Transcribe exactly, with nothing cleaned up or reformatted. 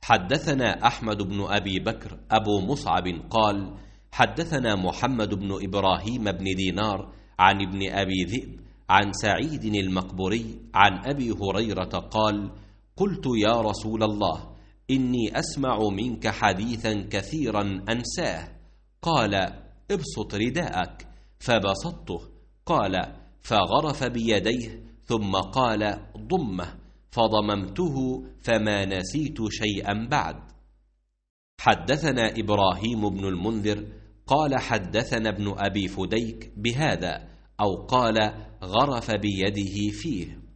حدثنا أحمد بن أبي بكر أبو مصعب قال حدثنا محمد بن إبراهيم بن دينار عن ابن أبي ذئب عن سعيد المقبري عن أبي هريرة قال قلت يا رسول الله إني أسمع منك حديثا كثيرا أنساه. قال ابسط رداءك، فبسطته. قال فغرف بيديه ثم قال ضمه، فضممته فما نسيت شيئا بعد. حدثنا إبراهيم بن المنذر قال حدثنا ابن أبي فديك بهذا، أو قال غرف بيده فيه.